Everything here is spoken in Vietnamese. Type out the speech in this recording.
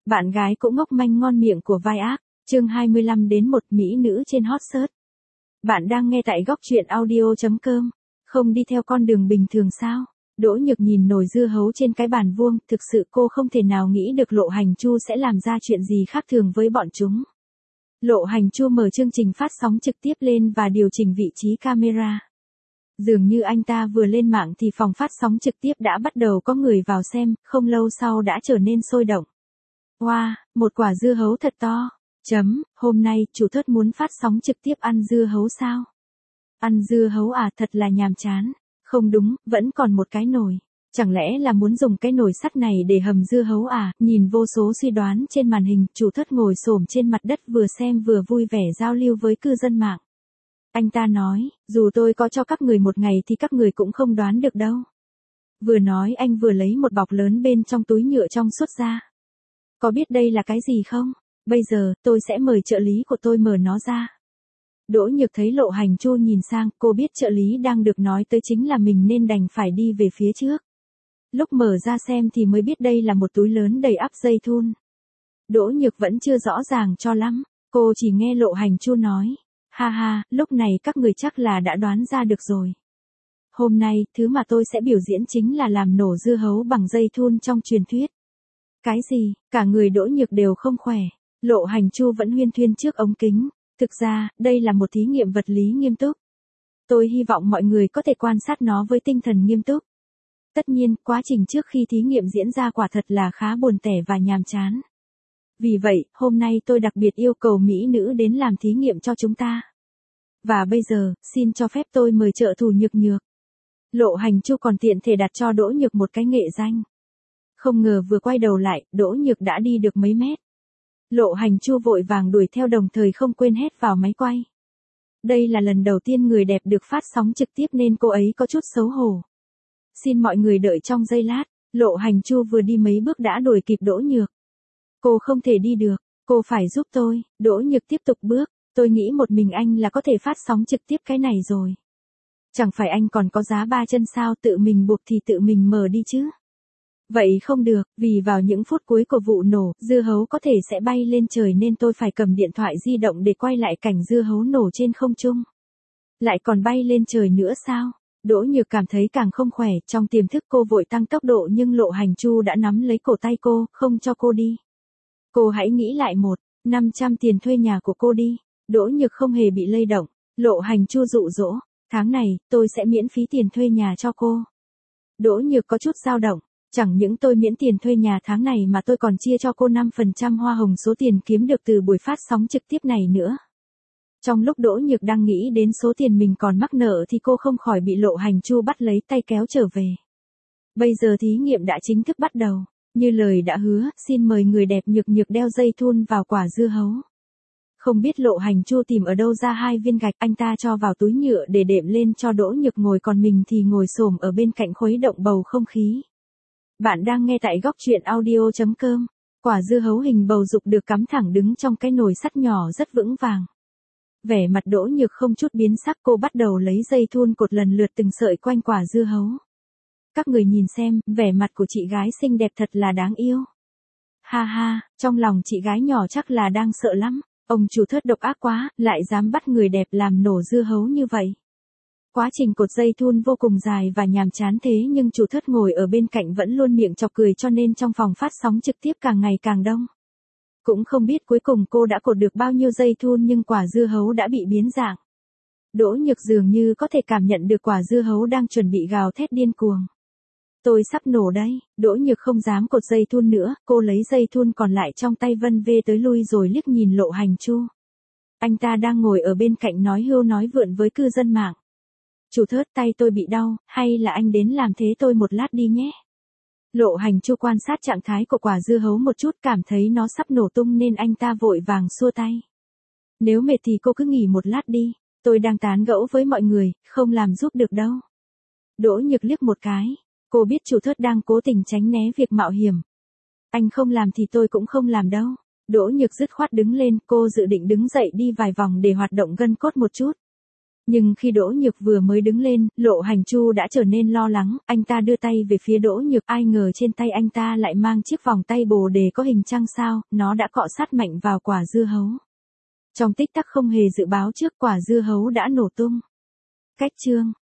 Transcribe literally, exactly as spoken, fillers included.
Bạn gái cũng ngốc manh ngon miệng của vai ác, chương hai mươi lăm đến một mỹ nữ trên hot search. Bạn đang nghe tại góc truyện audio chấm com, không đi theo con đường bình thường sao? Đỗ Nhược nhìn nồi dưa hấu trên cái bàn vuông, thực sự cô không thể nào nghĩ được Lộ Hành Chu sẽ làm ra chuyện gì khác thường với bọn chúng. Lộ Hành Chu mở chương trình phát sóng trực tiếp lên và điều chỉnh vị trí camera. Dường như anh ta vừa lên mạng thì phòng phát sóng trực tiếp đã bắt đầu có người vào xem, không lâu sau đã trở nên sôi động. Wow, một quả dưa hấu thật to. Chấm, hôm nay chủ thớt muốn phát sóng trực tiếp ăn dưa hấu sao? Ăn dưa hấu à, thật là nhàm chán. Không đúng, vẫn còn một cái nồi. Chẳng lẽ là muốn dùng cái nồi sắt này để hầm dưa hấu à? Nhìn vô số suy đoán trên màn hình, chủ thớt ngồi xổm trên mặt đất vừa xem vừa vui vẻ giao lưu với cư dân mạng. Anh ta nói, dù tôi có cho các người một ngày thì các người cũng không đoán được đâu. Vừa nói anh vừa lấy một bọc lớn bên trong túi nhựa trong suốt ra. Có biết đây là cái gì không? Bây giờ, tôi sẽ mời trợ lý của tôi mở nó ra. Đỗ Nhược thấy Lộ Hành Chu nhìn sang, cô biết trợ lý đang được nói tới chính là mình nên đành phải đi về phía trước. Lúc mở ra xem thì mới biết đây là một túi lớn đầy ắp dây thun. Đỗ Nhược vẫn chưa rõ ràng cho lắm, cô chỉ nghe Lộ Hành Chu nói. Ha ha, lúc này các người chắc là đã đoán ra được rồi. Hôm nay, thứ mà tôi sẽ biểu diễn chính là làm nổ dưa hấu bằng dây thun trong truyền thuyết. Cái gì? Cả người Đỗ Nhược đều không khỏe. Lộ Hành Chu vẫn huyên thuyên trước ống kính. Thực ra, đây là một thí nghiệm vật lý nghiêm túc. Tôi hy vọng mọi người có thể quan sát nó với tinh thần nghiêm túc. Tất nhiên, quá trình trước khi thí nghiệm diễn ra quả thật là khá buồn tẻ và nhàm chán. Vì vậy, hôm nay tôi đặc biệt yêu cầu mỹ nữ đến làm thí nghiệm cho chúng ta. Và bây giờ, xin cho phép tôi mời trợ thủ Nhược Nhược. Lộ Hành Chu còn tiện thể đặt cho Đỗ Nhược một cái nghệ danh. Không ngờ vừa quay đầu lại, Đỗ Nhược đã đi được mấy mét. Lộ Hành Chu vội vàng đuổi theo đồng thời không quên hét vào máy quay. Đây là lần đầu tiên người đẹp được phát sóng trực tiếp nên cô ấy có chút xấu hổ. Xin mọi người đợi trong giây lát, Lộ Hành Chu vừa đi mấy bước đã đuổi kịp Đỗ Nhược. Cô không thể đi được, cô phải giúp tôi. Đỗ Nhược tiếp tục bước, tôi nghĩ một mình anh là có thể phát sóng trực tiếp cái này rồi. Chẳng phải anh còn có giá ba chân sao, tự mình buộc thì tự mình mở đi chứ. Vậy không được, vì vào những phút cuối của vụ nổ, dưa hấu có thể sẽ bay lên trời nên tôi phải cầm điện thoại di động để quay lại cảnh dưa hấu nổ trên không trung. Lại còn bay lên trời nữa sao? Đỗ Nhược cảm thấy càng không khỏe, trong tiềm thức cô vội tăng tốc độ nhưng Lộ Hành Chu đã nắm lấy cổ tay cô, không cho cô đi. Cô hãy nghĩ lại một, năm trăm tiền thuê nhà của cô đi. Đỗ Nhược không hề bị lay động. Lộ Hành Chu dụ dỗ, tháng này, tôi sẽ miễn phí tiền thuê nhà cho cô. Đỗ Nhược có chút dao động. Chẳng những tôi miễn tiền thuê nhà tháng này mà tôi còn chia cho cô năm phần trăm hoa hồng số tiền kiếm được từ buổi phát sóng trực tiếp này nữa. Trong lúc Đỗ Nhược đang nghĩ đến số tiền mình còn mắc nợ thì cô không khỏi bị Lộ Hành Chu bắt lấy tay kéo trở về. Bây giờ thí nghiệm đã chính thức bắt đầu. Như lời đã hứa, xin mời người đẹp Nhược Nhược đeo dây thun vào quả dưa hấu. Không biết Lộ Hành Chu tìm ở đâu ra hai viên gạch, anh ta cho vào túi nhựa để đệm lên cho Đỗ Nhược ngồi, còn mình thì ngồi xổm ở bên cạnh khuấy động bầu không khí. Bạn đang nghe tại góc truyện audio chấm com. Quả dưa hấu hình bầu dục được cắm thẳng đứng trong cái nồi sắt nhỏ rất vững vàng. Vẻ mặt Đỗ Nhược không chút biến sắc, cô bắt đầu lấy dây thun cột lần lượt từng sợi quanh quả dưa hấu. Các người nhìn xem, vẻ mặt của chị gái xinh đẹp thật là đáng yêu. Ha ha, trong lòng chị gái nhỏ chắc là đang sợ lắm. Ông chủ thớt độc ác quá, lại dám bắt người đẹp làm nổ dưa hấu như vậy. Quá trình cột dây thun vô cùng dài và nhàm chán thế nhưng chủ thớt ngồi ở bên cạnh vẫn luôn miệng chọc cười cho nên trong phòng phát sóng trực tiếp càng ngày càng đông. Cũng không biết cuối cùng cô đã cột được bao nhiêu dây thun nhưng quả dưa hấu đã bị biến dạng. Đỗ Nhược dường như có thể cảm nhận được quả dưa hấu đang chuẩn bị gào thét điên cuồng. Tôi sắp nổ đây. Đỗ Nhược không dám cột dây thun nữa, cô lấy dây thun còn lại trong tay vân vê tới lui rồi liếc nhìn Lộ Hành Chu. Anh ta đang ngồi ở bên cạnh nói hưu nói vượn với cư dân mạng. Chủ thớt, tay tôi bị đau, hay là anh đến làm thế tôi một lát đi nhé. Lộ Hành Chu quan sát trạng thái của quả dưa hấu một chút, cảm thấy nó sắp nổ tung nên anh ta vội vàng xua tay. Nếu mệt thì cô cứ nghỉ một lát đi, tôi đang tán gẫu với mọi người, không làm giúp được đâu. Đỗ Nhược liếc một cái, cô biết chủ thớt đang cố tình tránh né việc mạo hiểm. Anh không làm thì tôi cũng không làm đâu. Đỗ Nhược dứt khoát đứng lên, cô dự định đứng dậy đi vài vòng để hoạt động gân cốt một chút. Nhưng khi Đỗ Nhược vừa mới đứng lên, Lộ Hành Chu đã trở nên lo lắng, anh ta đưa tay về phía Đỗ Nhược, ai ngờ trên tay anh ta lại mang chiếc vòng tay bồ đề có hình trăng sao, nó đã cọ sát mạnh vào quả dưa hấu. Trong tích tắc không hề dự báo trước, quả dưa hấu đã nổ tung. Cách chương